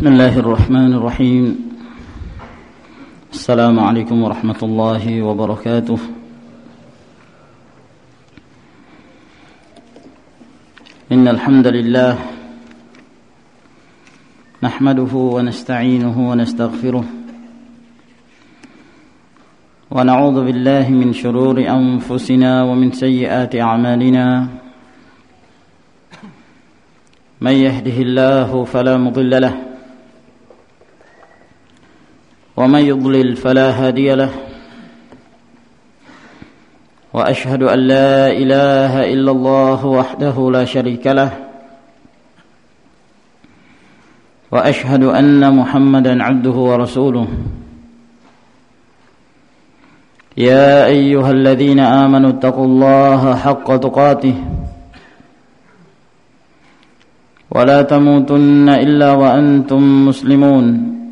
بسم الله الرحمن الرحيم. السلام عليكم ورحمة الله وبركاته. إن الحمد لله نحمده ونستعينه ونستغفره ونعوذ بالله من شرور أنفسنا ومن سيئات أعمالنا. من يهده الله فلا مضل له ومن يضلل فلا هادي له وأشهد أن لا إله إلا الله وحده لا شريك له وأشهد أن محمدا عبده ورسوله. يا أيها الذين آمنوا اتقوا الله حق تقاته ولا تموتن إلا وأنتم مسلمون.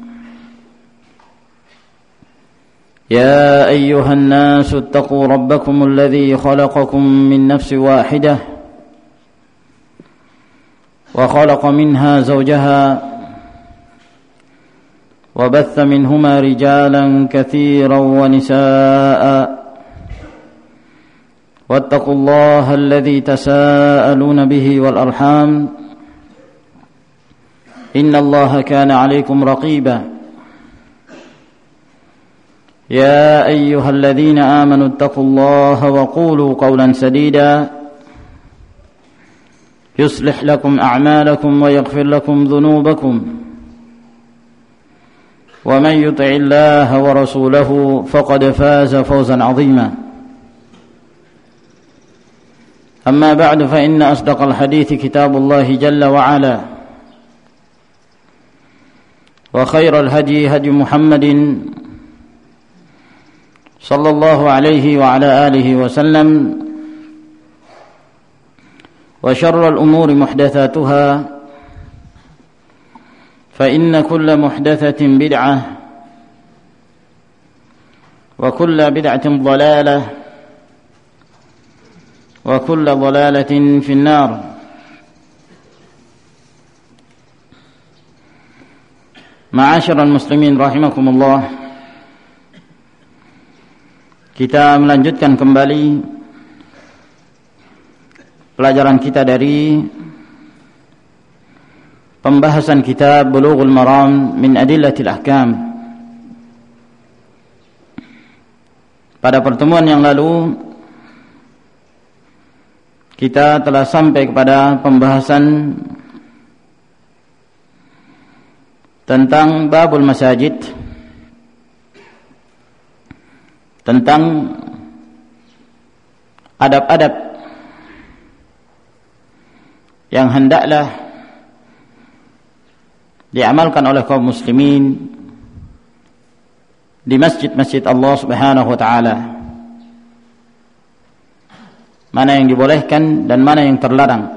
يا أيها الناس اتقوا ربكم الذي خلقكم من نفس واحدة وخلق منها زوجها وبث منهما رجالا كثيرا ونساء واتقوا الله الذي تساءلون به والأرحام إن الله كان عليكم رقيبا. يا أيها الذين آمنوا اتقوا الله وقولوا قولا سديدا يصلح لكم أعمالكم ويغفر لكم ذنوبكم ومن يطع الله ورسوله فقد فاز فوزا عظيما. أما بعد فإن أصدق الحديث كتاب الله جل وعلا وخير الهدي هدي محمد صلى الله عليه وعلى آله وسلم وشر الأمور محدثاتها فإن كل محدثة بدعة وكل بدعة ضلالة وكل ضلالة في النار. Ma'asyiral muslimin rahimakumullah. Kita melanjutkan kembali pelajaran kita dari pembahasan kitab Bulughul Maram min Adillatil Ahkam. Pada pertemuan yang lalu kita telah sampai kepada pembahasan tentang babul masajid, tentang adab-adab yang hendaklah diamalkan oleh kaum muslimin di masjid-masjid Allah Subhanahu wa taala. Mana yang dibolehkan dan mana yang terlarang.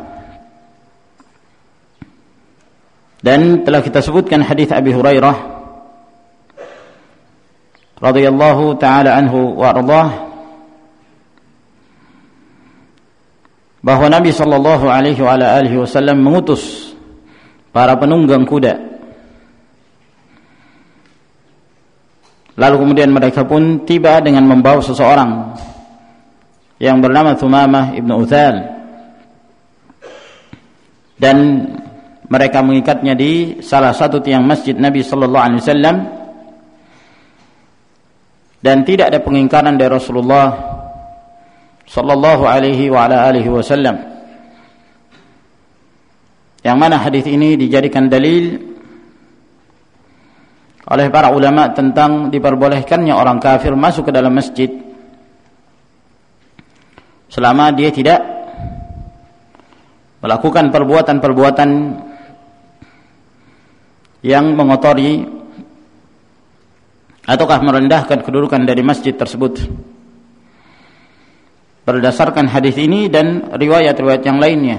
Dan telah kita sebutkan hadis Abi Hurairah radhiyallahu taala anhu wa ardhah bahwa Nabi sallallahu alaihi wa ala alihi wasallam mengutus para penunggang kuda. Lalu kemudian mereka pun tiba dengan membawa seseorang yang bernama Thumamah ibn Uthal, dan mereka mengikatnya di salah satu tiang masjid Nabi sallallahu alaihi wasallam, dan tidak ada pengingkaran dari Rasulullah sallallahu alaihi wa ala alihi wasallam. Yang mana hadis ini dijadikan dalil oleh para ulama tentang diperbolehkannya orang kafir masuk ke dalam masjid selama dia tidak melakukan perbuatan-perbuatan yang mengotori ataukah merendahkan kedudukan dari masjid tersebut. Berdasarkan hadis ini dan riwayat-riwayat yang lainnya.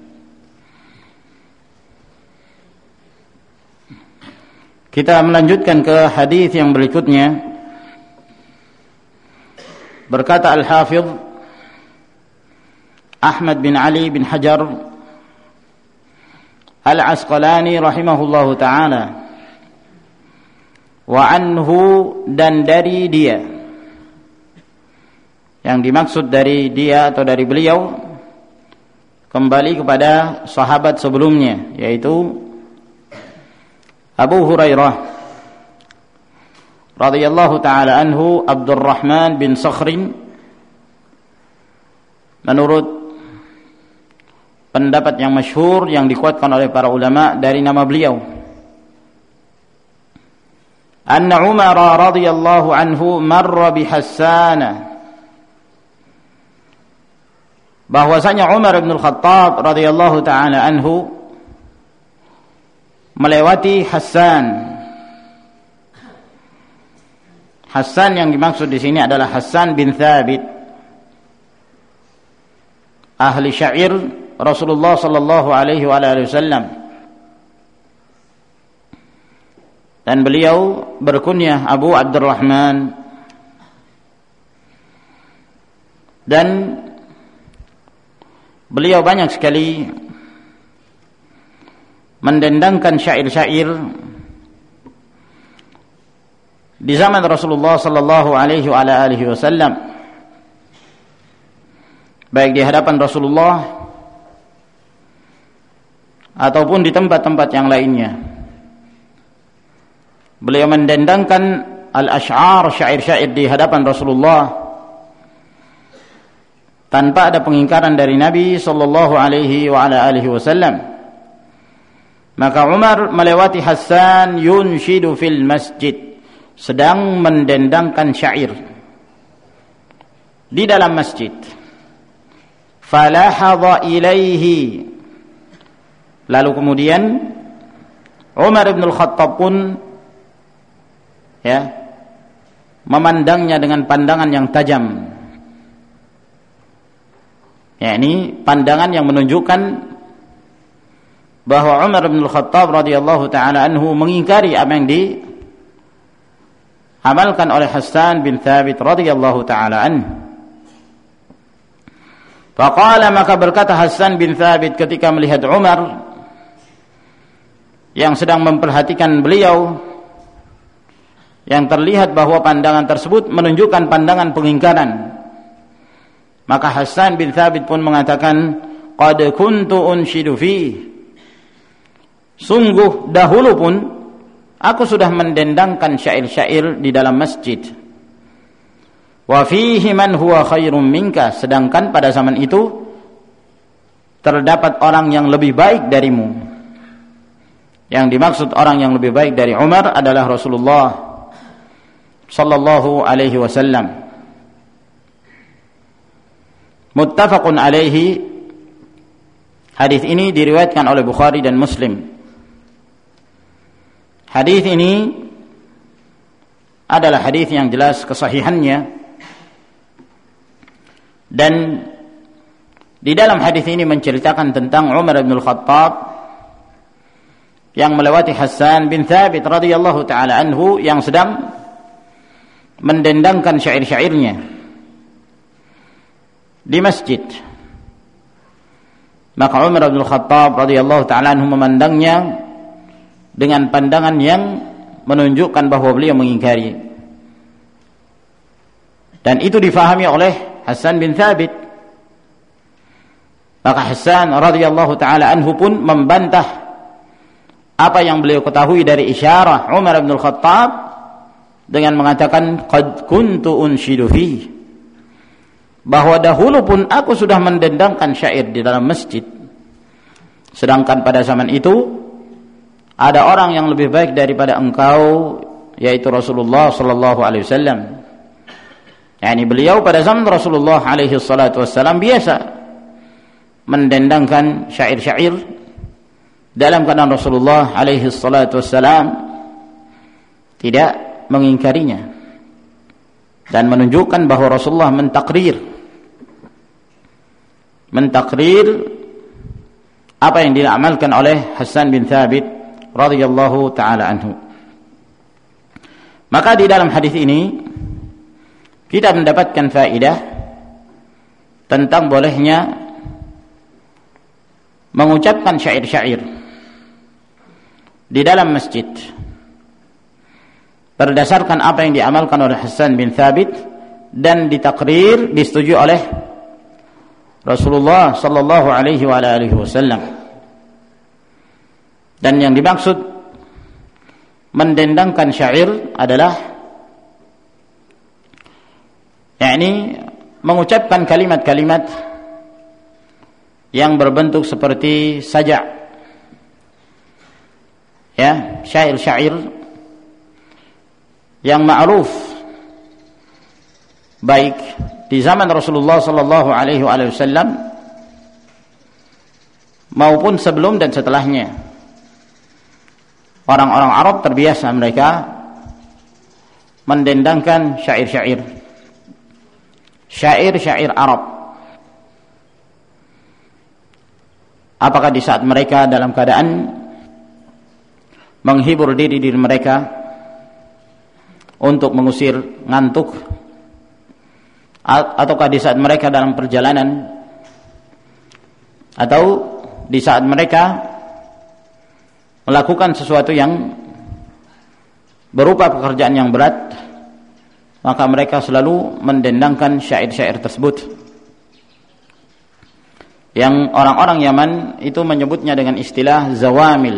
Kita melanjutkan ke hadis yang berikutnya. Berkata Al-Hafidh Ahmad bin Ali bin Hajar Al-Asqalani rahimahullahu ta'ala, wa anhu, dan dari dia. Yang dimaksud dari dia atau dari beliau kembali kepada sahabat sebelumnya, yaitu Abu Hurairah radhiyallahu taala anhu, Abdurrahman bin Sakhrin, menurut pendapat yang masyhur yang dikuatkan oleh para ulama dari nama beliau, anna Umar radhiyallahu anhu marra bi Hassan, bahwasanya Umar bin Al-Khattab radhiyallahu taala anhu melewati Hassan. Hassan yang dimaksud di sini adalah Hassan bin Thabit, ahli syair Rasulullah sallallahu alaihi wasallam, dan beliau berkunyah Abu Abdurrahman, dan beliau banyak sekali mendendangkan syair-syair di zaman Rasulullah sallallahu alaihi wasallam, baik di hadapan Rasulullah ataupun di tempat-tempat yang lainnya. Beliau mendendangkan al-asy'ar, syair-syair di hadapan Rasulullah tanpa ada pengingkaran dari Nabi sallallahu alaihi wasallam. Maka Umar melewati Hassan yunshidu fil masjid, sedang mendendangkan syair di dalam masjid. Falahadha ilaihi, lalu kemudian Umar bin Al-Khattab pun memandangnya dengan pandangan yang tajam. Ini pandangan yang menunjukkan bahwa Umar bin Al-Khattab radhiyallahu taala anhu mengingkari apa yang diamalkan oleh Hassan bin Thabit radhiyallahu taala anhu. Faqala, maka berkata Hassan bin Thabit ketika melihat Umar yang sedang memperhatikan beliau, yang terlihat bahwa pandangan tersebut menunjukkan pandangan pengingkaran, maka Hassan bin Thabit pun mengatakan, qad kuntu unshidu fi, sungguh dahulu pun aku sudah mendendangkan syair-syair di dalam masjid. Wa fihi man huwa khairum minka, sedangkan pada zaman itu terdapat orang yang lebih baik darimu. Yang dimaksud orang yang lebih baik dari Umar adalah Rasulullah sallallahu alaihi wasallam. Muttafaqun alaihi, hadis ini diriwayatkan oleh Bukhari dan Muslim. Hadis ini adalah hadis yang jelas kesahihannya, dan di dalam hadis ini menceritakan tentang Umar bin Al-Khattab yang melewati Hassan bin Thabit radhiyallahu taala anhu yang sedang mendendangkan syair-syairnya di masjid. Maka Umar bin Al-Khattab radhiyallahu taala anhu memandangnya dengan pandangan yang menunjukkan bahwa beliau mengingkari, dan itu difahami oleh Hassan bin Thabit. Maka Hassan radhiyallahu taala anhu pun membantah apa yang beliau ketahui dari isyarah Umar bin Al-Khattab dengan mengatakan, qad kuntu unshidu fi, bahwa dahulu pun aku sudah mendendangkan syair di dalam masjid, sedangkan pada zaman itu ada orang yang lebih baik daripada engkau, yaitu Rasulullah sallallahu alaihi wasallam. Beliau pada zaman Rasulullah alaihi salatu wasallam biasa mendendangkan syair-syair dalam keadaan Rasulullah alaihi salatu wasallam tidak mengingkarinya, dan menunjukkan bahwa Rasulullah mentakrir apa yang diamalkan oleh Hassan bin Thabit radhiyallahu taala anhu. Maka di dalam hadis ini kita mendapatkan faedah tentang bolehnya mengucapkan syair-syair di dalam masjid, berdasarkan apa yang diamalkan oleh Hasan bin Thabit dan ditakrir, disetujui oleh Rasulullah sallallahu alaihi wasallam. Dan yang dimaksud mendendangkan syair adalah yakni mengucapkan kalimat-kalimat yang berbentuk seperti saja', ya, syair-syair yang ma'ruf baik di zaman Rasulullah sallallahu alaihi wasallam maupun sebelum dan setelahnya. Orang-orang Arab terbiasa mereka mendendangkan syair-syair Arab. Apakah di saat mereka dalam keadaan menghibur diri mereka untuk mengusir ngantuk, ataukah di saat mereka dalam perjalanan, atau di saat mereka melakukan sesuatu yang berupa pekerjaan yang berat, maka mereka selalu mendendangkan syair-syair tersebut, yang orang-orang Yaman itu menyebutnya dengan istilah zawamil.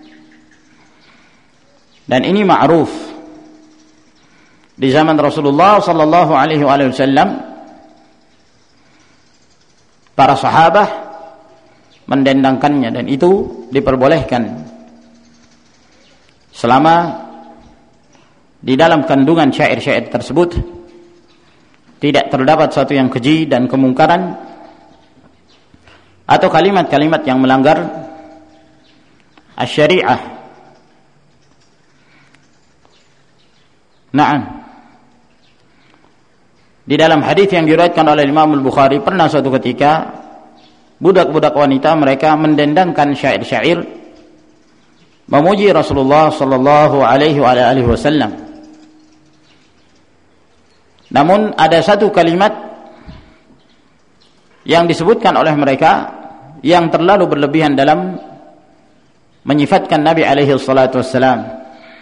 Dan ini ma'ruf di zaman Rasulullah sallallahu alaihi wasallam. Para sahabat mendendangkannya, dan itu diperbolehkan selama di dalam kandungan syair-syair tersebut tidak terdapat sesuatu yang keji dan kemungkaran atau kalimat-kalimat yang melanggar asy-syari'ah. Naam. Di dalam hadis yang diriwayatkan oleh Imam Al-Bukhari, pernah suatu ketika budak-budak wanita mereka mendendangkan syair-syair memuji Rasulullah sallallahu alaihi wasallam. Namun ada satu kalimat yang disebutkan oleh mereka yang terlalu berlebihan dalam menyifatkan Nabi alaihi salatu wassalam.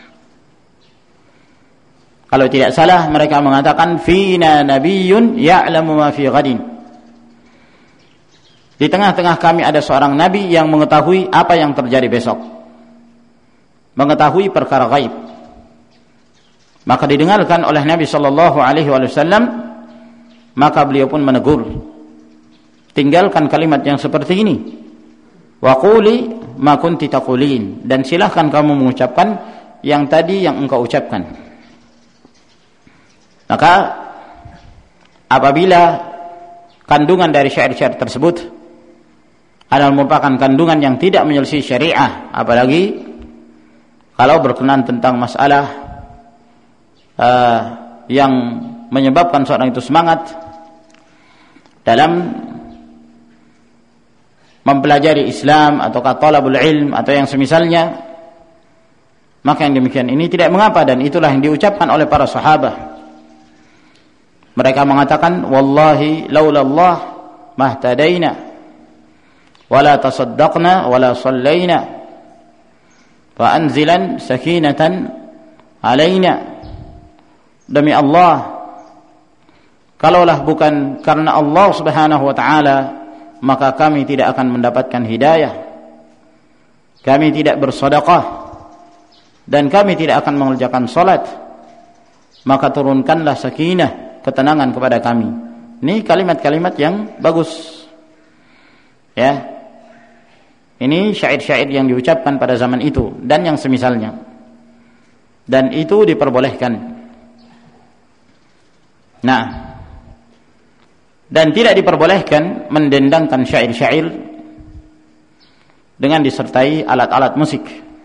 Kalau tidak salah mereka mengatakan fina nabiyyun ya'lamu ma fi ghadin. Di tengah-tengah kami ada seorang nabi yang mengetahui apa yang terjadi besok, mengetahui perkara gaib. Maka didengarkan oleh Nabi sallallahu alaihi wasallam, maka beliau pun menegur, tinggalkan kalimat yang seperti ini. Wa quli ma kunti taqulin, dan silahkan kamu mengucapkan yang tadi yang engkau ucapkan. Maka apabila kandungan dari syair-syair tersebut adalah merupakan kandungan yang tidak menyelisih syariah, apalagi kalau berkenaan tentang masalah yang menyebabkan seorang itu semangat dalam mempelajari Islam atau talabul ilm atau yang semisalnya, maka yang demikian ini tidak mengapa, dan itulah yang diucapkan oleh para sahabat. Mereka mengatakan wallahi laulallah mahtadaina wala tasaddaqna wala sallaina fa anzilan sakinatan alaina. Demi Allah, kalaulah bukan karena Allah Subhanahu wa taala, maka kami tidak akan mendapatkan hidayah, kami tidak bersedekah, dan kami tidak akan mengerjakan salat, maka turunkanlah sakinah, ketenangan kepada kami. Ini kalimat-kalimat yang bagus, ya. Ini syair-syair yang diucapkan pada zaman itu dan yang semisalnya, dan itu diperbolehkan. Nah, dan tidak diperbolehkan mendendangkan syair-syair dengan disertai alat-alat musik,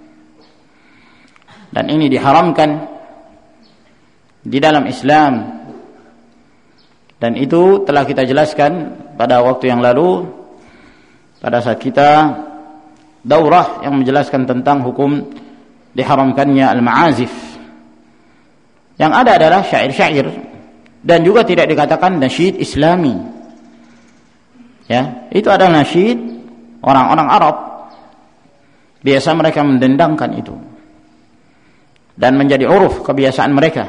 dan ini diharamkan di dalam Islam. Dan itu telah kita jelaskan pada waktu yang lalu pada saat kita daurah yang menjelaskan tentang hukum diharamkannya al-ma'azif. Yang ada adalah syair-syair, dan juga tidak dikatakan nasyid Islami. Ya, itu adalah nasyid orang-orang Arab. Biasa mereka mendendangkan itu. dan menjadi uruf kebiasaan mereka.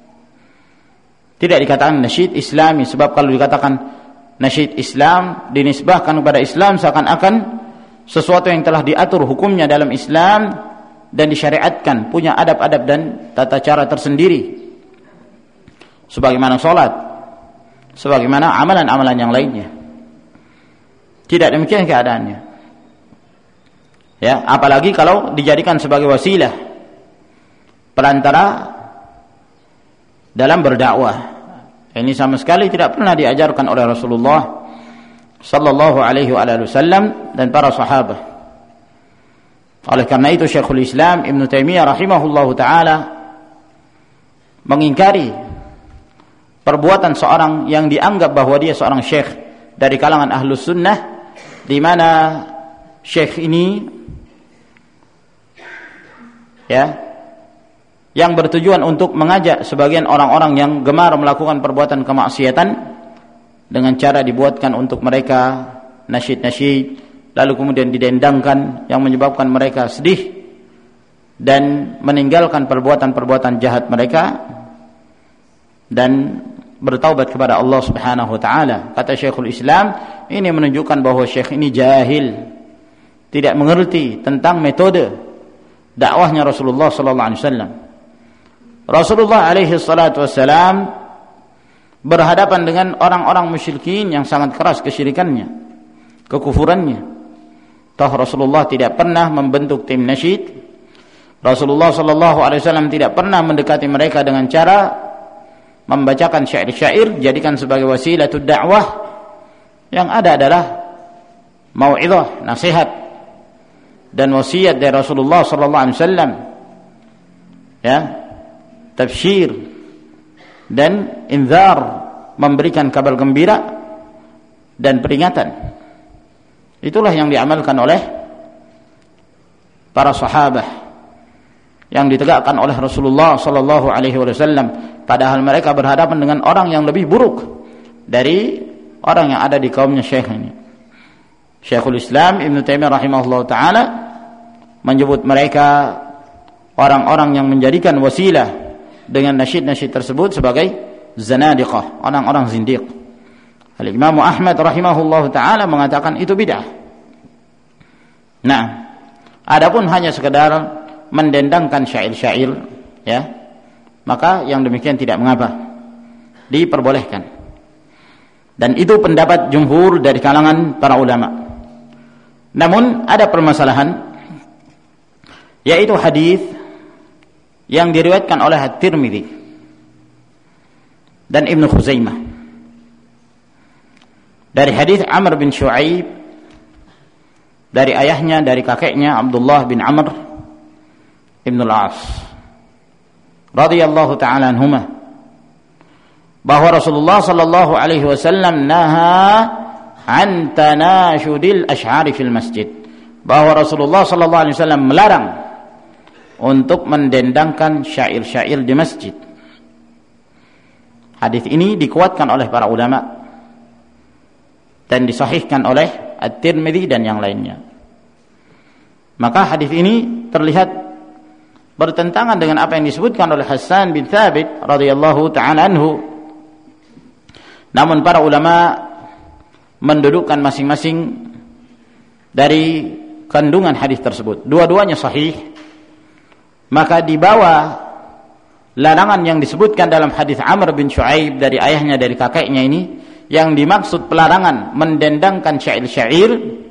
Tidak dikatakan nasyid Islami, sebab kalau dikatakan nasyid Islam dinisbahkan kepada Islam seakan-akan sesuatu yang telah diatur hukumnya dalam Islam dan disyariatkan, punya adab-adab dan tata cara tersendiri, sebagaimana salat, sebagaimana amalan-amalan yang lainnya. Tidak demikian keadaannya. Ya, apalagi kalau dijadikan sebagai wasilah perantara dalam berdakwah. Ini sama sekali tidak pernah diajarkan oleh Rasulullah sallallahu alaihi wasallam dan para sahabat. Oleh karena itu Syekhul Islam Ibn Taimiyah rahimahullahu taala mengingkari perbuatan seorang yang dianggap bahwa dia seorang syekh dari kalangan Ahlus Sunnah, di mana syekh ini ya yang bertujuan untuk mengajak sebagian orang-orang yang gemar melakukan perbuatan kemaksiatan dengan cara dibuatkan untuk mereka nasyid-nasyid, lalu kemudian didendangkan yang menyebabkan mereka sedih dan meninggalkan perbuatan-perbuatan jahat mereka dan bertaubat kepada Allah Subhanahu wa taala. Kata Syekhul Islam, ini menunjukkan bahwa syekh ini jahil, tidak mengerti tentang metode dakwahnya Rasulullah sallallahu alaihi wasallam. Rasulullah alaihi salatu wassalam berhadapan dengan orang-orang musyrikin yang sangat keras kesyirikannya, kekufurannya. Toh Rasulullah tidak pernah membentuk tim nasyid. Rasulullah sallallahu alaihi wasallam tidak pernah mendekati mereka dengan cara membacakan syair-syair jadikan sebagai wasilatul dakwah. Yang ada adalah mau'izah, nasihat dan wasiat dari Rasulullah sallallahu alaihi wasallam. Ya, tabsyir dan inzar, memberikan kabar gembira dan peringatan. Itulah yang diamalkan oleh para sahabat, yang ditegakkan oleh Rasulullah sallallahu alaihi wasallam, padahal mereka berhadapan dengan orang yang lebih buruk dari orang yang ada di kaumnya syekh ini. Syekhul Islam Ibn Taimiyah rahimahullah taala menyebut mereka orang-orang yang menjadikan wasilah dengan nasyid-nasyid tersebut sebagai zanadiqah, orang-orang zindiq. Al-Imam Ahmad rahimahullah ta'ala mengatakan itu bid'ah. Nah, adapun hanya sekedar mendendangkan syair-syair, ya, maka yang demikian tidak mengapa, diperbolehkan. Dan itu pendapat jumhur dari kalangan para ulama. Namun ada permasalahan, yaitu hadis yang diriwayatkan oleh At-Tirmidzi dan Ibnu Khuzaimah dari hadis Amr bin Shu'aib dari ayahnya, dari kakeknya Abdullah bin Amr ibn al-As radhiyallahu ta'ala anhuma, bahwa Rasulullah sallallahu alaihi wasallam naha an tanashudil asy'ari fil masjid, bahwa Rasulullah sallallahu alaihi wasallam melarang untuk mendendangkan syair-syair di masjid. Hadis ini dikuatkan oleh para ulama dan disahihkan oleh At-Tirmidzi dan yang lainnya. Maka hadis ini terlihat bertentangan dengan apa yang disebutkan oleh Hasan bin Thabit radhiyallahu ta'ala anhu. Namun para ulama mendudukkan masing-masing dari kandungan hadis tersebut. Dua-duanya sahih. Maka di bawah larangan yang disebutkan dalam hadis Amr bin Shu'aib dari ayahnya, dari kakeknya ini, yang dimaksud pelarangan mendendangkan syair-syair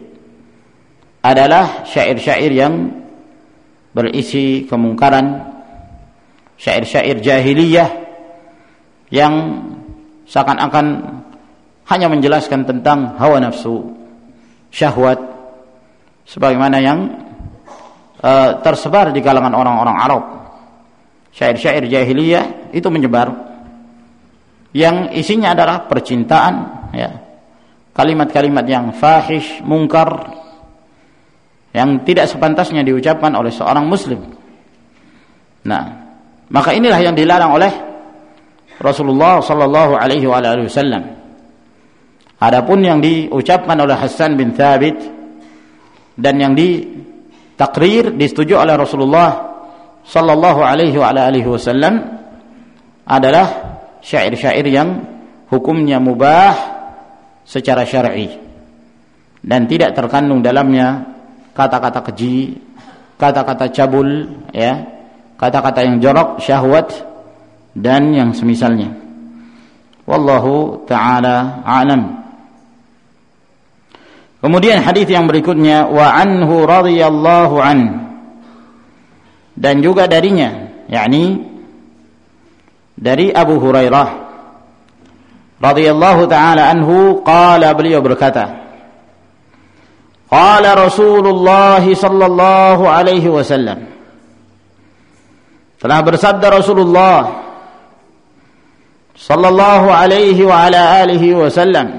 adalah syair-syair yang berisi kemungkaran, syair-syair jahiliyah yang seakan-akan hanya menjelaskan tentang hawa nafsu, syahwat, sebagaimana yang tersebar di kalangan orang-orang Arab. Syair-syair jahiliyah itu menyebar, yang isinya adalah percintaan, ya, kalimat-kalimat yang fahish, mungkar, yang tidak sepantasnya diucapkan oleh seorang muslim. Nah, maka inilah yang dilarang oleh Rasulullah sallallahu alaihi wasallam. Adapun yang diucapkan oleh Hasan bin Thabit dan yang ditakrir, disetujui oleh Rasulullah sallallahu alaihi wa alihi wasallam adalah syair-syair yang hukumnya mubah secara syar'i dan tidak terkandung dalamnya kata-kata keji, kata-kata cabul, ya, kata-kata yang jorok, syahwat dan yang semisalnya. Wallahu ta'ala a'lam. Kemudian hadis yang berikutnya, wa anhu radhiyallahu an, dan juga darinya, yakni dari Abu Hurairah radhiyallahu ta'ala anhu, qala, beliau berkata, qala Rasulullah sallallahu alaihi wasallam, telah bersabda Rasulullah sallallahu alaihi wa ala alihi wasallam,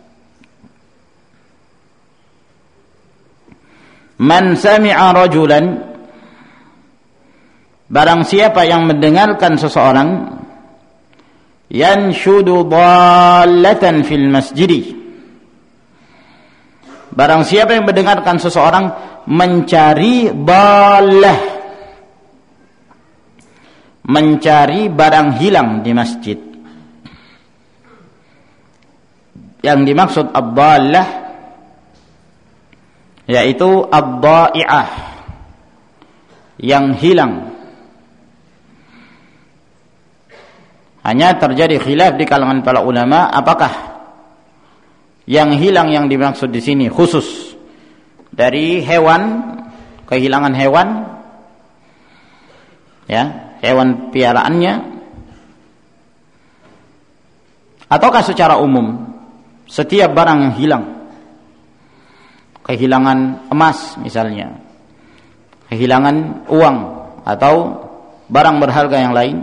man sami'a rajulan, barang siapa yang mendengarkan seseorang, yanshudu dhallatan fil masjid, barang siapa yang mendengarkan seseorang mencari dhallah, mencari barang hilang di masjid. Yang dimaksud ad-dhallah yaitu ad-dha'i'ah, yang hilang. Hanya terjadi khilaf di kalangan para ulama, apakah yang hilang yang dimaksud di sini khusus dari hewan, kehilangan hewan, ya, hewan piaraannya, ataukah secara umum setiap barang yang hilang, kehilangan emas misalnya, kehilangan uang atau barang berharga yang lain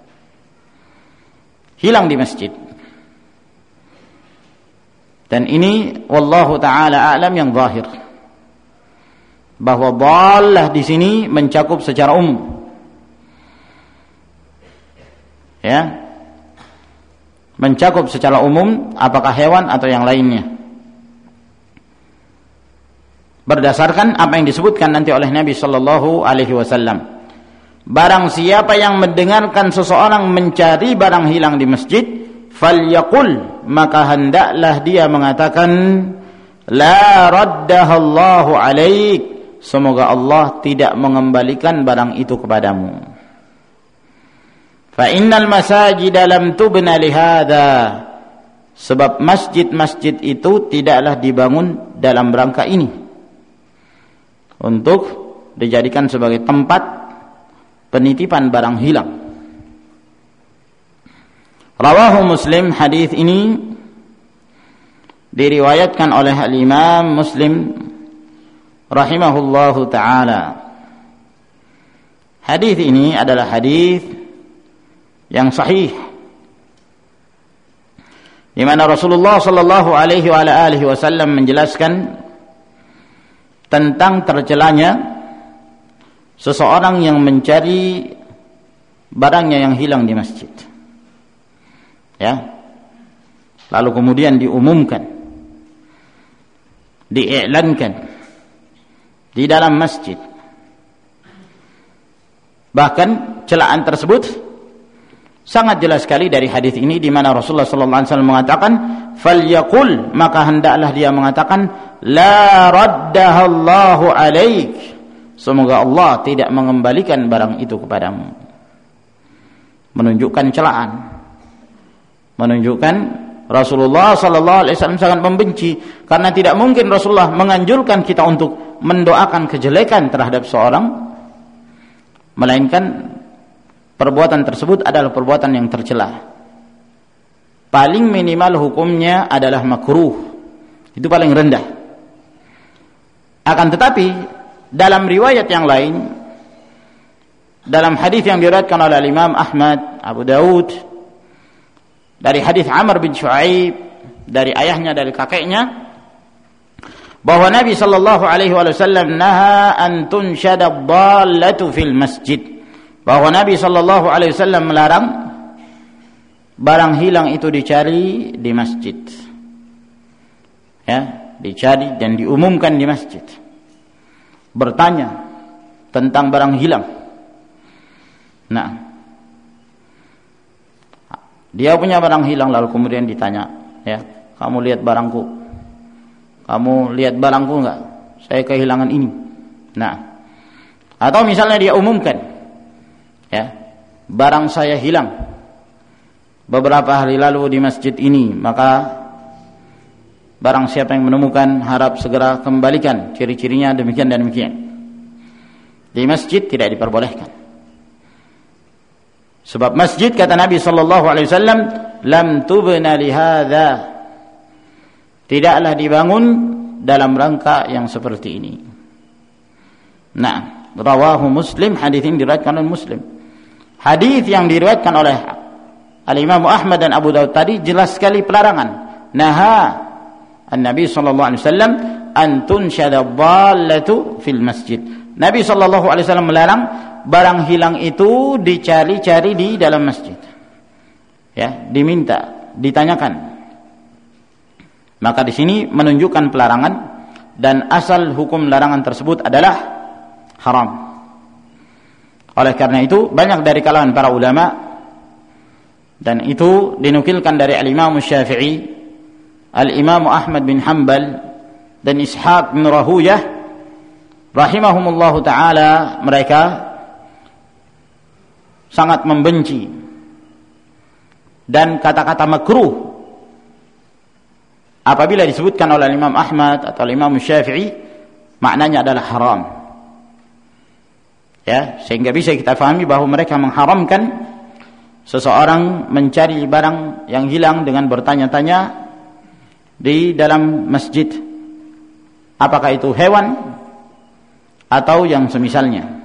hilang di masjid. Dan ini wallahu taala a'lam yang zahir, bahwa dhallah di sini mencakup secara umum, ya, mencakup secara umum apakah hewan atau yang lainnya, berdasarkan apa yang disebutkan nanti oleh Nabi sallallahu alaihi wasallam. Barang siapa yang mendengarkan seseorang mencari barang hilang di masjid, falyaqul, maka hendaklah dia mengatakan, la raddahallahu alaik, semoga Allah tidak mengembalikan barang itu kepadamu. Fa innal masajida lam tubna lihada, sebab masjid-masjid itu tidaklah dibangun dalam rangka ini, untuk dijadikan sebagai tempat penitipan barang hilang. Rawahu Muslim, hadis ini diriwayatkan oleh al-Imam Muslim rahimahullahu taala. Hadis ini adalah hadis yang sahih, di mana Rasulullah sallallahu alaihi wa alihi wasallam menjelaskan tentang tercelanya seseorang yang mencari barangnya yang hilang di masjid, ya, lalu kemudian diumumkan, diiklankan di dalam masjid. Bahkan celaan tersebut sangat jelas sekali dari hadis ini, di mana Rasulullah sallallahu alaihi wasallam mengatakan, falyaqul, maka hendaklah dia mengatakan, la raddahallahu alaik, semoga Allah tidak mengembalikan barang itu kepadamu. Menunjukkan celaan, menunjukkan Rasulullah sallallahu alaihi wasallam sangat membenci, karena tidak mungkin Rasulullah menganjurkan kita untuk mendoakan kejelekan terhadap seorang, melainkan perbuatan tersebut adalah perbuatan yang tercela. Paling minimal hukumnya adalah makruh, itu paling rendah. Akan tetapi dalam riwayat yang lain, dalam hadis yang diriwayatkan oleh Imam Ahmad, Abu Daud, dari hadis Amr bin Shu'aib dari ayahnya, dari kakeknya, bahwa Nabi sallallahu alaihi wasallam naha an tunshada ad-dallatu fil masjid, bahwa Nabi sallallahu alaihi wasallam melarang barang hilang itu dicari di masjid, ya, dicari dan diumumkan di masjid, bertanya tentang barang hilang. Nah, dia punya barang hilang lalu kemudian ditanya, ya, kamu lihat barangku? Kamu lihat barangku enggak? Saya kehilangan ini. Nah, atau misalnya dia umumkan, ya, barang saya hilang beberapa hari lalu di masjid ini, maka barang siapa yang menemukan harap segera kembalikan, ciri-cirinya demikian dan demikian. Di masjid tidak diperbolehkan. Sebab masjid, kata Nabi sallallahu alaihi wasallam, lam tubna li hadza, tidaklah dibangun dalam rangka yang seperti ini. Nah, rawahu Muslim, hadis ini diriwayatkan oleh Muslim. Hadis yang diriwayatkan oleh Al-Imam Ahmad dan Abu Daud tadi jelas sekali pelarangan. Naha An-Nabi sallallahu alaihi wasallam an tunshada dhallatu fil masjid. Nabi sallallahu alaihi wasallam melarang barang hilang itu dicari-cari di dalam masjid. Ya, diminta, ditanyakan. Maka di sini menunjukkan pelarangan, dan asal hukum larangan tersebut adalah haram. Oleh karena itu banyak dari kalangan para ulama, dan itu dinukilkan dari Al-Imam Syafi'i, Al-Imam Ahmad bin Hanbal dan Ishaq bin Rahuyah rahimahumullahu taala, mereka sangat membenci dan kata-kata makruh apabila disebutkan oleh Imam Ahmad atau Imam Syafi'i maknanya adalah haram. Ya, sehingga bisa kita fahami bahwa mereka mengharamkan seseorang mencari barang yang hilang dengan bertanya-tanya di dalam masjid, apakah itu hewan atau yang semisalnya.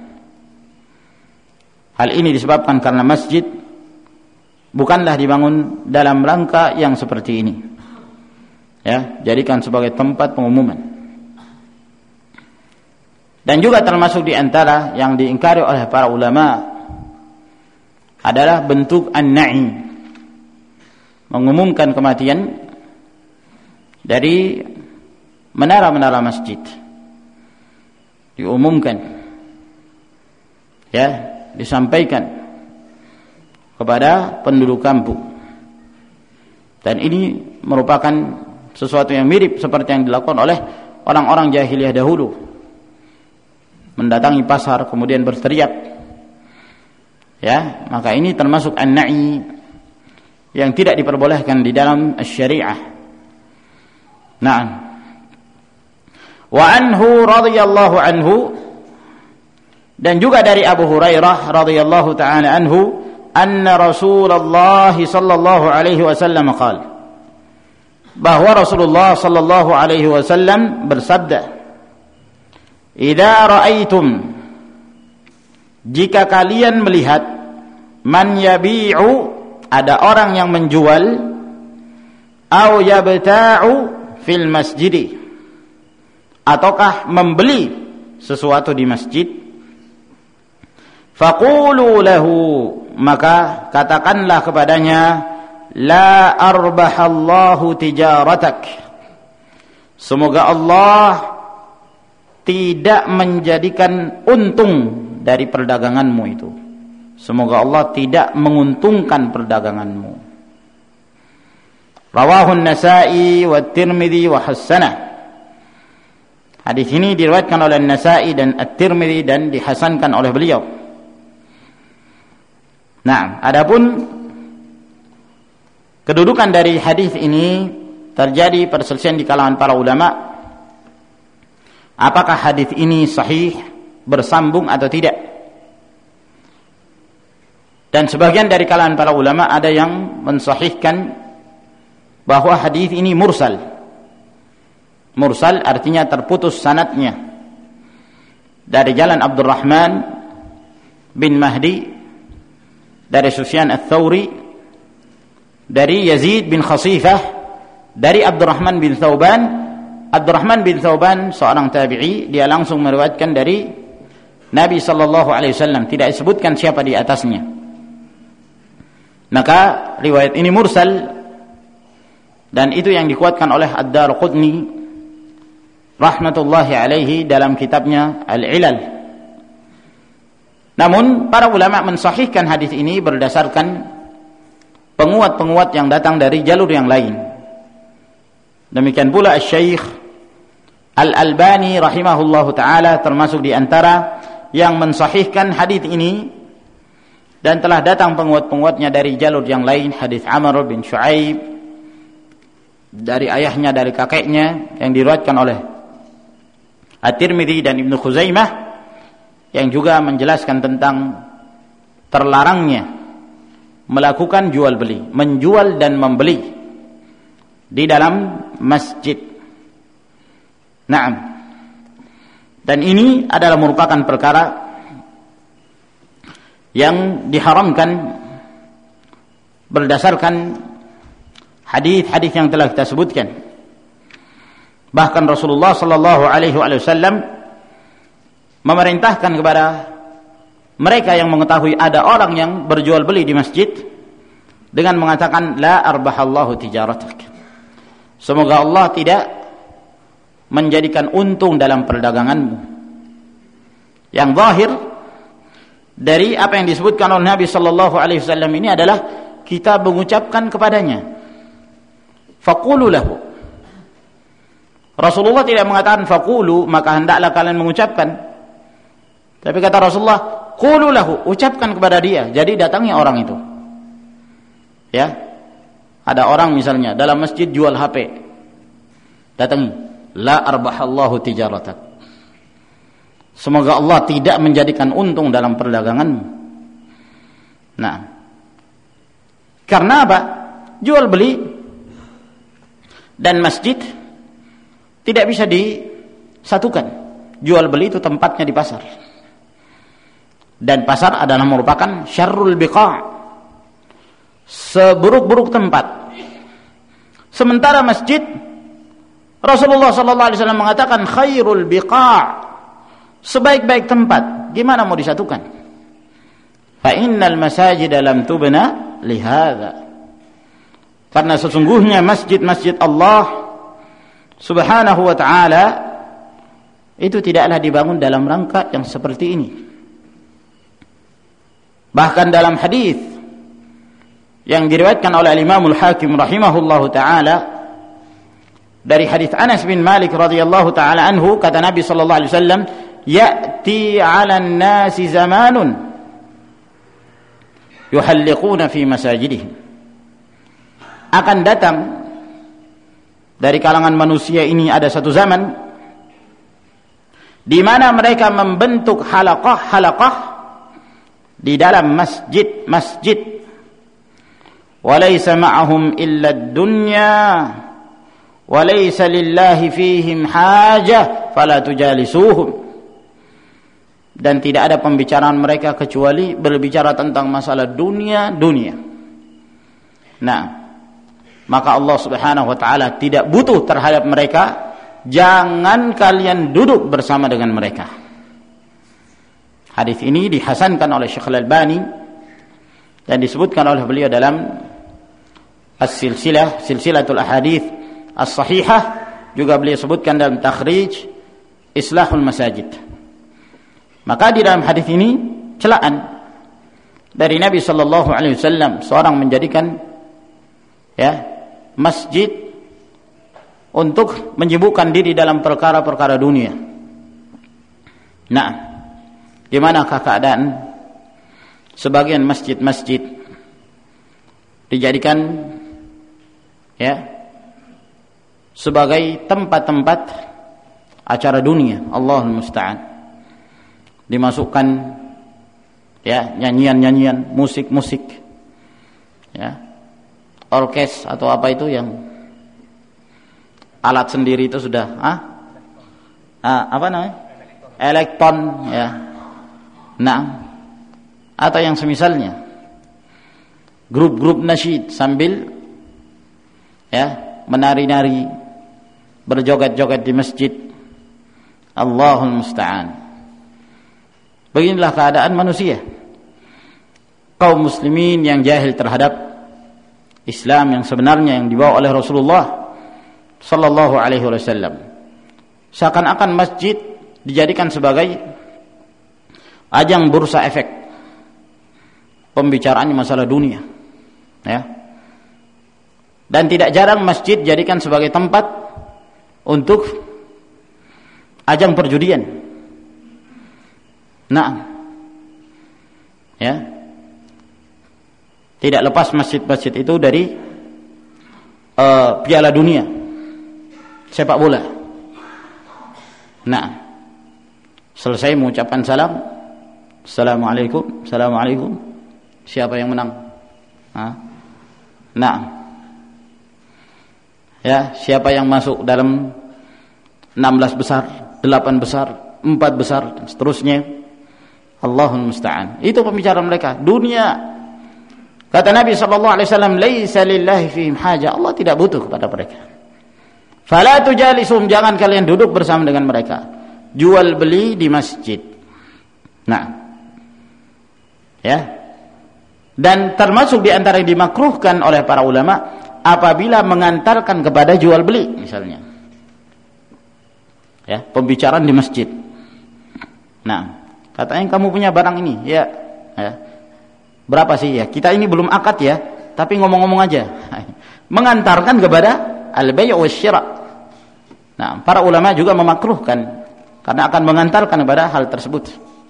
Hal ini disebabkan karena masjid bukanlah dibangun dalam rangka yang seperti ini. Ya, jadikan sebagai tempat pengumuman. Dan juga termasuk di antara yang diingkari oleh para ulama adalah bentuk an-na'i, mengumumkan kematian dari menara-menara masjid. Diumumkan, ya, disampaikan kepada penduduk kampung. Dan ini merupakan sesuatu yang mirip seperti yang dilakukan oleh orang-orang jahiliyah dahulu, mendatangi pasar kemudian berteriak. Ya, maka ini termasuk an-na'i yang tidak diperbolehkan di dalam syariah. Nah, wa anhu radhiyallahu anhu, dan juga dari Abu Hurairah radhiyallahu taala anhu, anna Rasulullah sallallahu alaihi wasallam qala, bahwa Rasulullah sallallahu alaihi wasallam bersabda, "Idza ra'aitum, jika kalian melihat, man yabi'u, ada orang yang menjual, au yabta'u fil masjid, ataukah membeli sesuatu di masjid, faqulu lahu, maka katakanlah kepadanya, la arbahallahu tijaratak, semoga Allah tidak menjadikan untung dari perdaganganmu itu, semoga Allah tidak menguntungkan perdaganganmu. Rawahu An-Nasa'i wa Tirmidzi wa hasanah. Hadis ini diriwayatkan oleh An-Nasa'i dan At-Tirmidzi dan dihasankan oleh beliau. Nah, adapun kedudukan dari hadis ini terjadi perselisihan di kalangan para ulama, apakah hadis ini sahih, bersambung atau tidak. Dan sebagian dari kalangan para ulama ada yang mensahihkan bahwa hadis ini mursal. Mursal artinya terputus sanadnya dari jalan Abdurrahman bin Mahdi, dari Sufyan Ats-Tsauri, dari Yazid bin Khasifah, dari Abdurrahman bin Thauban. Abdurrahman bin Thauban seorang tabi'i, dia langsung meriwayatkan dari Nabi sallallahu alaihi wasallam, tidak disebutkan siapa di atasnya. Maka riwayat ini mursal, dan itu yang dikuatkan oleh Ad-Darqutni rahmatullahi alaihi dalam kitabnya Al-Ilal. Namun para ulama mensahihkan hadis ini berdasarkan penguat-penguat yang datang dari jalur yang lain. Demikian pula Syekh Al-Albani rahimahullahu taala termasuk di antara yang mensahihkan hadis ini, dan telah datang penguat-penguatnya dari jalur yang lain, hadis Amr bin Shu'aib dari ayahnya dari kakeknya yang diriwayatkan oleh At-Tirmidzi dan Ibnu Khuzaimah, yang juga menjelaskan tentang terlarangnya melakukan jual beli, menjual dan membeli di dalam masjid. Naam. Dan ini adalah merupakan perkara yang diharamkan berdasarkan hadis-hadis yang telah kita sebutkan. Bahkan Rasulullah sallallahu alaihi wasallam memerintahkan kepada mereka yang mengetahui ada orang yang berjual beli di masjid dengan mengatakan la arbahallahu tijaratak. Semoga Allah tidak menjadikan untung dalam perdaganganmu. Yang zahir dari apa yang disebutkan oleh Nabi sallallahu alaihi wasallam ini adalah kita mengucapkan kepadanya faqulu lahu. Rasulullah tidak mengatakan faqulu maka hendaklah kalian mengucapkan, tapi kata Rasulullah qulu lahu, ucapkan kepada dia. Jadi datangi orang itu. Ya. Ada orang misalnya dalam masjid jual HP. Datangi, la arbahallahu tijaratak. Semoga Allah tidak menjadikan untung dalam perdaganganmu. Nah, karena apa? Jual beli dan masjid tidak bisa disatukan. Jual beli itu tempatnya di pasar. Dan pasar adalah merupakan syarrul biqa', seburuk-buruk tempat. Sementara masjid, Rasulullah sallallahu alaihi wasallam mengatakan khairul biqa', sebaik-baik tempat. Gimana mau disatukan? Fa innal masajida lam tubna lihadza. Karena sesungguhnya masjid-masjid Allah Subhanahu wa ta'ala itu tidaklah dibangun dalam rangka yang seperti ini. Bahkan dalam hadis yang diriwayatkan oleh Imam Al-Hakim rahimahullahu taala dari hadis Anas bin Malik radhiyallahu taala anhu, kata Nabi sallallahu alaihi wasallam, ya'ti 'alan nasi zamanun yuhalliquna fi masajidihim. Akan datang dari kalangan manusia ini ada satu zaman di mana mereka membentuk halaqah-halaqah di dalam masjid-masjid. Walaysa ma'ahum illa ad-dunya walaysa lillahi fihim hajah fala tujalisuhum. Dan tidak ada pembicaraan mereka kecuali berbicara tentang masalah dunia. Nah, maka Allah Subhanahu wa ta'ala tidak butuh terhadap mereka. Jangan kalian duduk bersama dengan mereka. Hadis ini dihasankan oleh Syekh Al-Albani dan disebutkan oleh beliau dalam Silsilatul Ahadits As-Sahihah. Juga beliau sebutkan dalam Takhrij Islahul Masajid. Maka di dalam hadis ini celaan dari Nabi sallallahu alaihi wasallam, seorang menjadikan masjid untuk menyibukkan diri dalam perkara-perkara dunia. Nah, gimanakah keadaan sebagian masjid-masjid dijadikan sebagai tempat-tempat acara dunia? Allahul musta'an. Dimasukkan nyanyian-nyanyian, musik-musik, orkes atau apa itu yang alat sendiri itu sudah apa namanya? Elektron, Nah, atau yang semisalnya. Grup-grup nasyid sambil menari-nari, berjoget-joget di masjid. Allahul musta'an. Beginilah keadaan manusia. Kaum muslimin yang jahil terhadap Islam yang sebenarnya yang dibawa oleh Rasulullah sallallahu alaihi wasallam. Seakan-akan masjid dijadikan sebagai ajang bursa efek. Pembicaraannya masalah dunia. Ya. Dan tidak jarang masjid jadikan sebagai tempat untuk ajang perjudian. Nah, ya, tidak lepas masjid-masjid itu dari piala dunia sepak bola. Nah, selesai mengucapkan salam, assalamualaikum, assalamualaikum. Siapa yang menang? Nah, ya, siapa yang masuk dalam 16 besar, 8 besar, 4 besar, dan seterusnya. Allahul musta'an. Itu pembicaraan mereka. Dunia. Kata Nabi SAW, laisa lillahi fihim haja. Allah tidak butuh kepada mereka. Fala tujalisum, jangan kalian duduk bersama dengan mereka. Jual beli di masjid. Nah, ya. Dan termasuk di antara yang dimakruhkan oleh para ulama apabila mengantarkan kepada jual beli, misalnya. Ya, pembicaraan di masjid. Nah, katanya kamu punya barang ini, ya. Berapa sih ya? Kita ini belum akad ya, tapi ngomong-ngomong aja. Mengantarkan kepada al-bay' wasyira'. Nah, para ulama juga memakruhkan karena akan mengantarkan kepada hal tersebut.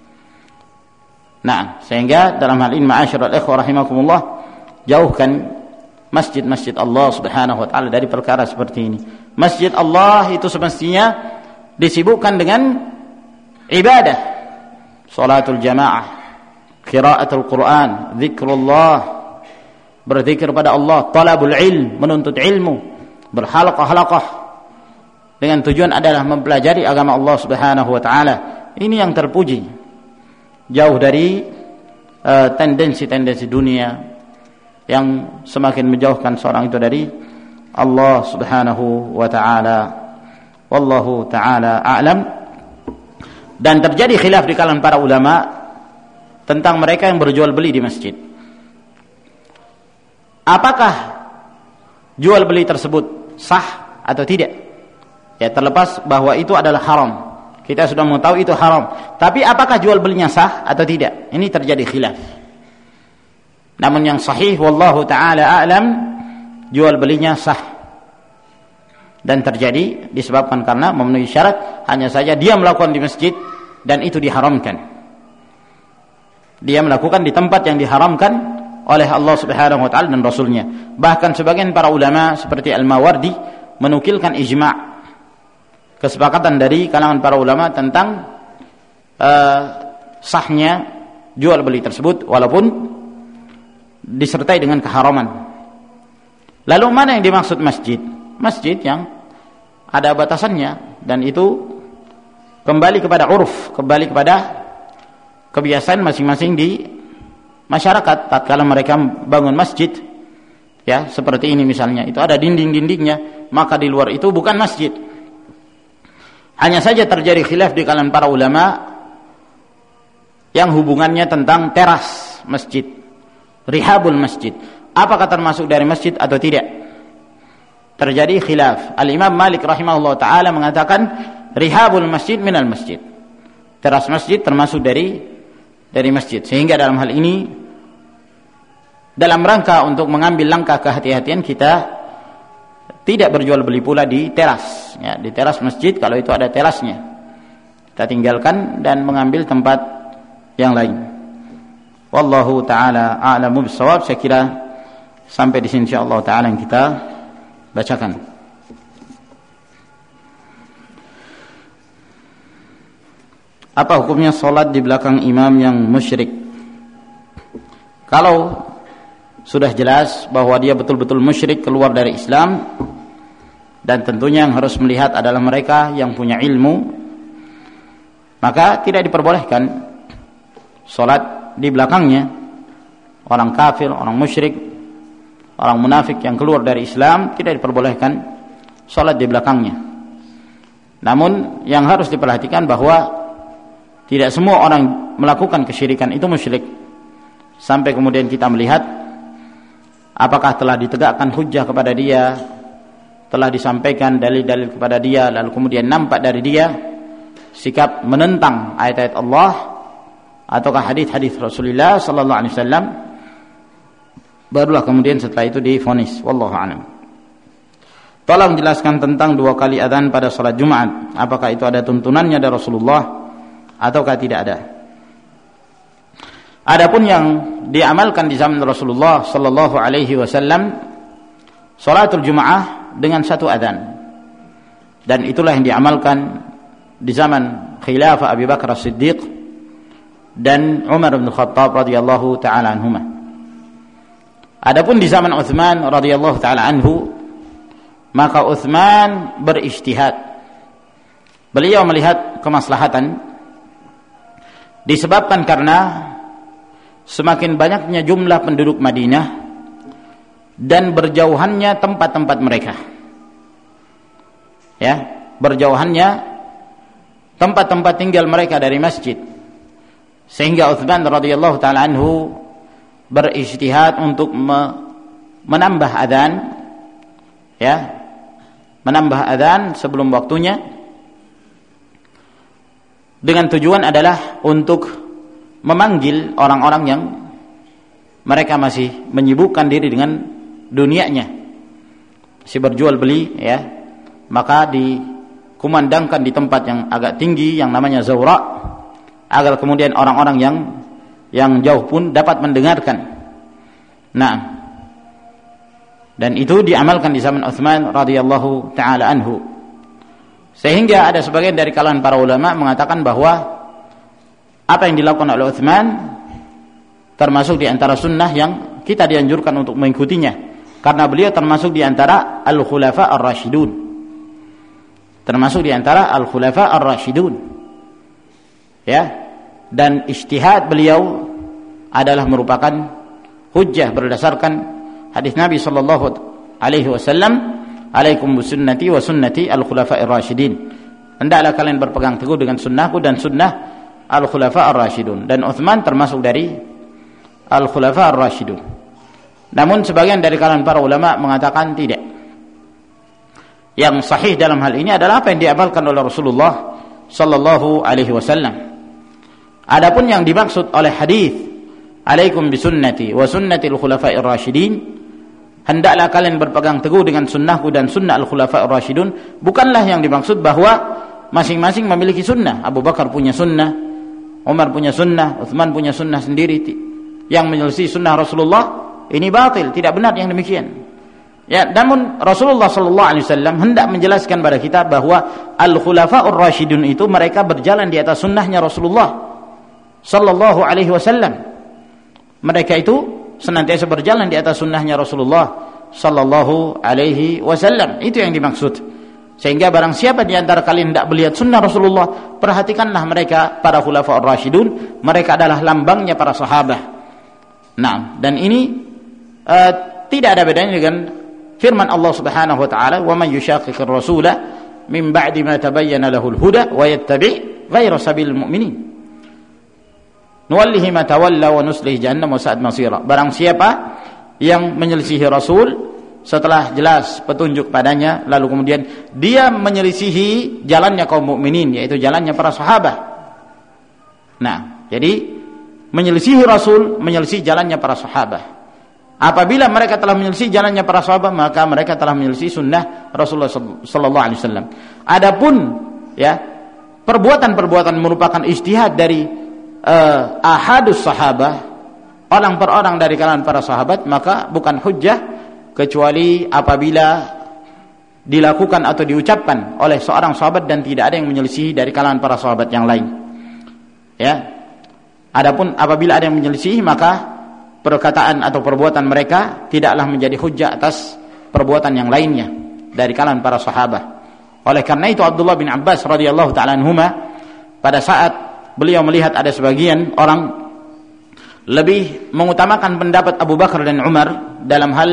Nah, sehingga dalam hal ini ma'asyiral ikhwah rahimakumullah, jauhkan masjid-masjid Allah Subhanahu wa taala dari perkara seperti ini. Masjid Allah itu semestinya disibukkan dengan ibadah, salatul jamaah, qiraatul Quran, zikrullah, berzikir pada Allah, talabul ilm, menuntut ilmu, berhalaqah-halaqah dengan tujuan adalah mempelajari agama Allah Subhanahu wa taala. Ini yang terpuji, jauh dari tendensi-tendensi dunia yang semakin menjauhkan seorang itu dari Allah Subhanahu wa taala. Wallahu taala a'lam. Dan terjadi khilaf di kalangan para ulama tentang mereka yang berjual beli di masjid. Apakah jual beli tersebut sah atau tidak? Ya, terlepas bahwa itu adalah haram. Kita sudah mengetahui itu haram. Tapi apakah jual belinya sah atau tidak? Ini terjadi khilaf. Namun yang sahih wallahu taala a'lam, jual belinya sah. Dan terjadi disebabkan karena memenuhi syarat, hanya saja dia melakukan di masjid dan itu diharamkan. Dia melakukan di tempat yang diharamkan oleh Allah Subhanahu wa taala dan Rasulnya. Bahkan sebagian para ulama seperti Al-Mawardi menukilkan ijma', kesepakatan dari kalangan para ulama tentang sahnya jual beli tersebut walaupun disertai dengan keharaman. Lalu mana yang dimaksud masjid? Masjid yang ada batasannya, dan itu kembali kepada uruf, kembali kepada kebiasaan masing-masing di masyarakat. Tatkala mereka bangun masjid, ya seperti ini misalnya, itu ada dinding-dindingnya, maka di luar itu bukan masjid. Hanya saja terjadi khilaf di kalangan para ulama yang hubungannya tentang teras masjid, rihabul masjid, apakah termasuk dari masjid atau tidak. Terjadi khilaf. Al-Imam Malik rahimahullah ta'ala mengatakan rihabul masjid minal masjid, teras masjid termasuk dari masjid. Sehingga dalam hal ini, dalam rangka untuk mengambil langkah kehati-hatian, kita tidak berjual beli pula di teras, ya, di teras masjid kalau itu ada terasnya. Kita tinggalkan dan mengambil tempat yang lain. Wallahu ta'ala a'lamu bis-shawab. Saya kira sampai di sini insyaallah ta'ala yang kita bacakan. Apa hukumnya salat di belakang imam yang musyrik? Kalau sudah jelas bahwa dia betul-betul musyrik, keluar dari Islam, dan tentunya yang harus melihat adalah mereka yang punya ilmu, maka tidak diperbolehkan salat di belakangnya. Orang kafir, orang musyrik, orang munafik yang keluar dari Islam tidak diperbolehkan salat di belakangnya. Namun yang harus diperhatikan bahwa tidak semua orang melakukan kesyirikan itu musyrik. Sampai kemudian kita melihat apakah telah ditegakkan hujjah kepada dia, telah disampaikan dalil-dalil kepada dia, lalu kemudian nampak dari dia sikap menentang ayat-ayat Allah ataukah hadis-hadis Rasulullah sallallahu alaihi wasallam, barulah kemudian setelah itu divonis. Wallahu a'lam. Tolong jelaskan tentang 2 kali adzan pada salat Jumat. Apakah itu ada tuntunannya dari Rasulullah ataukah tidak ada? Adapun yang diamalkan di zaman Rasulullah sallallahu alaihi wasallam, salatul Jumaah dengan 1 adzan. Dan itulah yang diamalkan di zaman khilafah Abu Bakar As-Siddiq dan Umar bin Khattab radhiyallahu taala anhuma. Adapun di zaman Utsman radhiyallahu taala anhu, maka Utsman berijtihad. Beliau melihat kemaslahatan disebabkan karena semakin banyaknya jumlah penduduk Madinah dan berjauhannya tempat-tempat mereka. Ya, berjauhannya tempat-tempat tinggal mereka dari masjid. Sehingga Utsman radhiyallahu taala anhu berijtihad untuk menambah adzan, ya, menambah adzan sebelum waktunya, dengan tujuan adalah untuk memanggil orang-orang yang mereka masih menyibukkan diri dengan dunianya, masih berjual beli, ya, maka dikumandangkan di tempat yang agak tinggi yang namanya Zawra, agar kemudian orang-orang yang jauh pun dapat mendengarkan. Nah, dan itu diamalkan di zaman Utsman radhiyallahu taala anhu. Sehingga ada sebagian dari kalangan para ulama mengatakan bahwa apa yang dilakukan oleh Utsman termasuk di antara sunnah yang kita dianjurkan untuk mengikutinya, karena beliau termasuk di antara al-khulafa ar-rasyidun. Termasuk di antara al-khulafa ar-rasyidun. Ya. Dan ijtihad beliau adalah merupakan hujjah berdasarkan hadis Nabi sallallahu alaihi wasallam, "Alaikum bisunnati wa sunnati al-khulafa'ir rasyidin." Hendaklah kalian berpegang teguh dengan sunnahku dan sunnah al-khulafa' ar-rasyidun. Dan Utsman termasuk dari al-khulafa' ar-rasyidun. Namun sebagian dari kalangan para ulama mengatakan tidak. Yang sahih dalam hal ini adalah apa yang diamalkan oleh Rasulullah sallallahu alaihi wasallam. Adapun yang dimaksud oleh hadis "Alaikum bisunnati wa sunnati al-khulafa'ir rasyidin," hendaklah kalian berpegang teguh dengan sunnahku dan sunnah al-khulafa'ir rasyidun, bukanlah yang dimaksud bahwa masing-masing memiliki sunnah. Abu Bakar punya sunnah, Umar punya sunnah, Utsman punya sunnah sendiri yang menyelisih sunnah Rasulullah. Ini batil, tidak benar yang demikian. Ya, namun Rasulullah sallallahu alaihi wasallam hendak menjelaskan kepada kita bahwa al-khulafa'ur rasyidun itu mereka berjalan di atas sunnahnya Rasulullah sallallahu alaihi wasallam. Mereka itu senantiasa berjalan di atas sunnahnya Rasulullah sallallahu alaihi wasallam. Itu yang dimaksud. Sehingga barang siapa di antara kalian tidak melihat sunnah Rasulullah, perhatikanlah mereka para khulafaur rasyidun, mereka adalah lambangnya para sahabat. Nah, dan ini tidak ada bedanya dengan firman Allah Subhanahu wa taala, "Wa man yushaqiqir rasula min ba'di ma tabayyana lahul huda wa yattabi' ghayra sabilil mu'minin nuwallihi ma tawalla wa nuslihi jahannam wa sa'at masira." Barang siapa yang menyelisihi Rasul setelah jelas petunjuk padanya, lalu kemudian dia menyelisihi jalannya kaum mukminin, yaitu jalannya para sahabat. Nah, jadi menyelisihi Rasul, menyelisihi jalannya para sahabat. Apabila mereka telah menyelisihi jalannya para sahabat, maka mereka telah menyelisihi sunnah Rasulullah sallallahu alaihi wasallam. Adapun ya, perbuatan-perbuatan merupakan ijtihad dari ahadus sahabah, orang per orang dari kalangan para sahabat, maka bukan hujjah kecuali apabila dilakukan atau diucapkan oleh seorang sahabat dan tidak ada yang menyelisihi dari kalangan para sahabat yang lain. Ya. Adapun apabila ada yang menyelisihi, maka perkataan atau perbuatan mereka tidaklah menjadi hujjah atas perbuatan yang lainnya dari kalangan para sahabat. Oleh karena itu Abdullah bin Abbas radhiyallahu taala anhuma pada saat beliau melihat ada sebagian orang lebih mengutamakan pendapat Abu Bakar dan Umar dalam hal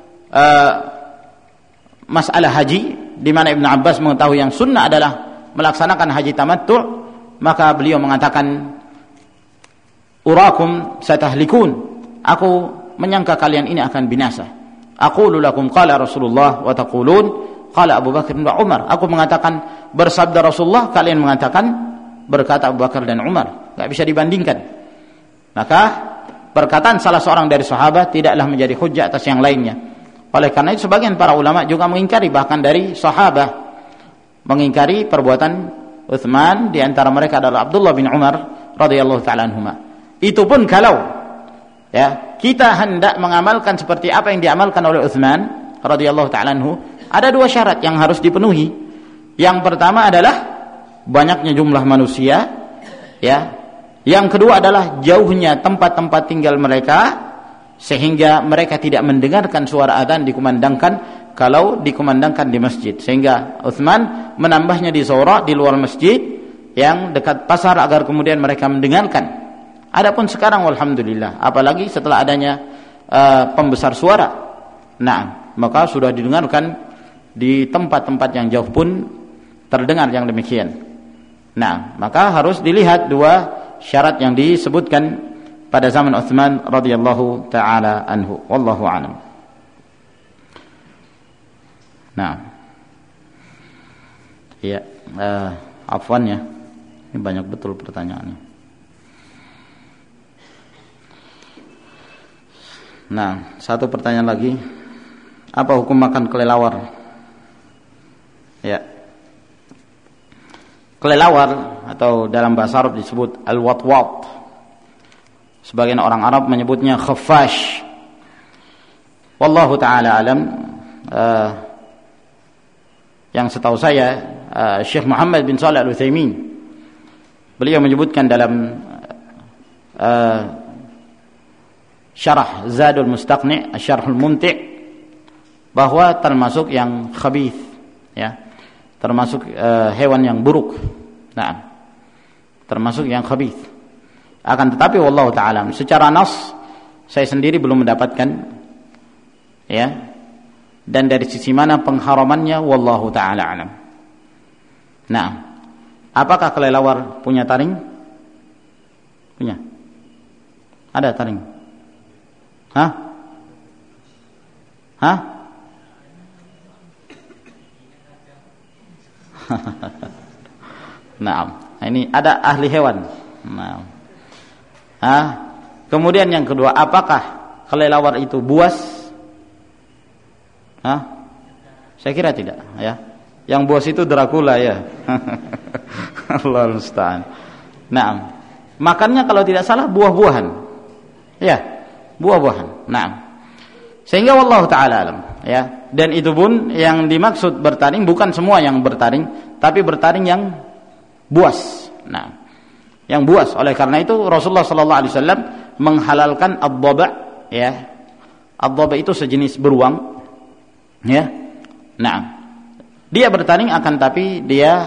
masalah haji, di mana Ibnu Abbas mengetahui yang sunnah adalah melaksanakan haji tamattu', maka beliau mengatakan, "Urakum satahlikun," aku menyangka kalian ini akan binasa. "Aqulu lakum qala Rasulullah wa taqulun qala Abu Bakar dan Umar." Aku mengatakan bersabda Rasulullah, kalian mengatakan berkata Abu Bakar dan Umar. Enggak bisa dibandingkan. Maka perkataan salah seorang dari sahabat tidaklah menjadi hujjah atas yang lainnya. Oleh karena itu sebagian para ulama juga mengingkari, bahkan dari sahabat mengingkari perbuatan Utsman, di antara mereka adalah Abdullah bin Umar radhiyallahu taala anhuma. Itu pun kalau ya kita hendak mengamalkan seperti apa yang diamalkan oleh Utsman radhiyallahu taala anhu, ada dua syarat yang harus dipenuhi. Yang pertama adalah banyaknya jumlah manusia, ya. Yang kedua adalah jauhnya tempat-tempat tinggal mereka, sehingga mereka tidak mendengarkan suara adzan dikumandangkan kalau dikumandangkan di masjid. Sehingga Utsman menambahnya di Sura, di luar masjid yang dekat pasar, agar kemudian mereka mendengarkan. Adapun sekarang alhamdulillah, apalagi setelah adanya pembesar suara, nah, maka sudah didengarkan di tempat-tempat yang jauh pun terdengar yang demikian. Nah, maka harus dilihat dua syarat yang disebutkan pada zaman Utsman radhiyallahu taala anhu. Wallahu a'lam. Nah, ya, afwan ya, ini banyak betul pertanyaannya. Nah, satu pertanyaan lagi, apa hukum makan kelelawar? Ya, kelelawar atau dalam bahasa Arab disebut al-watwat. Sebagian orang Arab menyebutnya khaffash. Wallahu taala alam. Yang setahu saya Syekh Muhammad bin Shalih Al-Utsaimin, beliau menyebutkan dalam Syarah Zadul Mustaqni', Syarhul Mumti', bahwa termasuk yang khabith, ya, termasuk hewan yang buruk. Nah, termasuk yang khabith. Akan tetapi wallahu ta'ala, secara nas saya sendiri belum mendapatkan, ya, dan dari sisi mana pengharamannya wallahu ta'ala alam. Nah, apakah kelelawar punya taring? Punya. Ada taring? Hah? Hah? Nah, ini ada ahli hewan. Nah. Kemudian yang kedua, apakah kelelawar itu buas? Saya kira tidak, ya. Yang buas itu Dracula, ya. Allahul musta'an. Nah, makannya kalau tidak salah buah-buahan. Ya, buah-buahan. Nah, sehingga wallahu ta'ala alam, ya. Dan itu pun yang dimaksud bertaring bukan semua yang bertaring, tapi bertaring yang buas. Nah, yang buas. Oleh karena itu Rasulullah sallallahu alaihi wasallam menghalalkan ad-dhaba', ya. Ad-dhaba' itu sejenis beruang, ya. Nah, dia bertaring akan tapi dia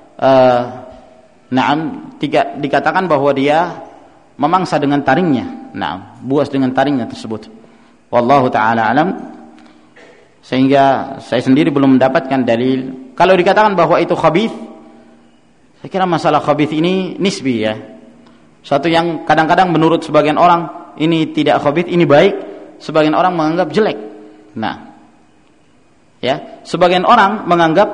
dikatakan bahwa dia memangsa dengan taringnya. Nah, buas dengan taringnya tersebut. Wallahu taala alam. Sehingga saya sendiri belum mendapatkan dalil. Kalau dikatakan bahwa itu khabith, saya kira masalah khabith ini nisbi, ya. Satu yang kadang-kadang menurut sebagian orang ini tidak khabith, ini baik, sebagian orang menganggap jelek. Nah, ya, sebagian orang menganggap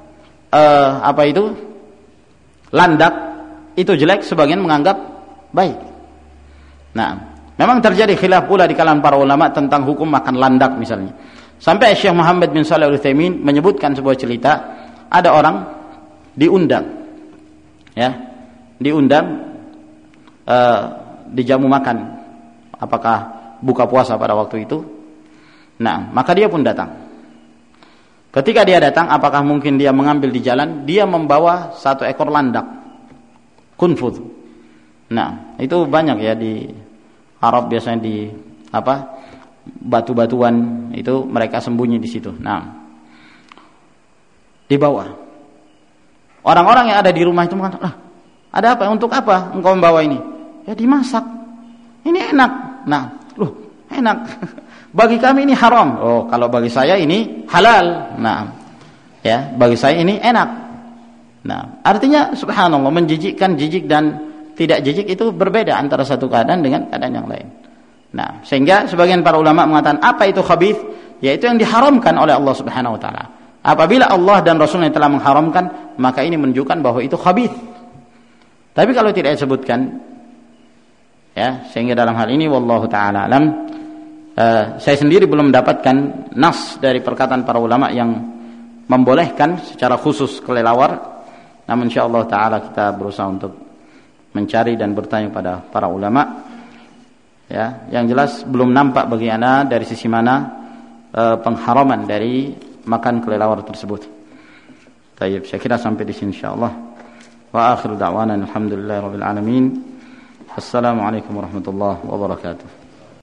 landak itu jelek, sebagian menganggap baik. Nah, memang terjadi khilaf pula di kalangan para ulama tentang hukum makan landak misalnya. Sampai Syekh Muhammad bin Shalih Al-Utsaimin menyebutkan sebuah cerita, ada orang diundang, ya, dijamu makan, apakah buka puasa pada waktu itu. Nah, maka dia pun datang. Ketika dia datang, apakah mungkin dia mengambil di jalan? Dia membawa satu ekor landak, kunfud. Nah, itu banyak ya di Arab, biasanya di batu-batuan itu mereka sembunyi di situ. Nah, dibawa. Orang-orang yang ada di rumah itu mengatakan, ada apa? Untuk apa engkau membawa ini? Ya, dimasak. Ini enak. Nah, enak. Bagi kami ini haram. Oh, kalau bagi saya ini halal. Nah, ya, bagi saya ini enak. Nah, artinya subhanallah, menjijikkan, jijik dan tidak jijik itu berbeda antara satu keadaan dengan keadaan yang lain. Nah, sehingga sebagian para ulama mengatakan apa itu khabith? Yaitu yang diharamkan oleh Allah Subhanahu wa taala. Apabila Allah dan Rasulnya telah mengharamkan, maka ini menunjukkan bahwa itu khabith. Tapi kalau tidak disebutkan, Ya, sehingga dalam hal ini wallahu taala alam, saya sendiri belum mendapatkan nas dari perkataan para ulama yang membolehkan secara khusus kelelawar. Namun insyaallah taala kita berusaha untuk mencari dan bertanya pada para ulama. Ya, yang jelas belum nampak bagi ana dari sisi mana pengharaman dari makan kelelawar tersebut. Baik, saya kira sampai di sini insyaallah. Wa akhiru da'wana alhamdulillahirabbil alamin. Assalamualaikum warahmatullahi wabarakatuh.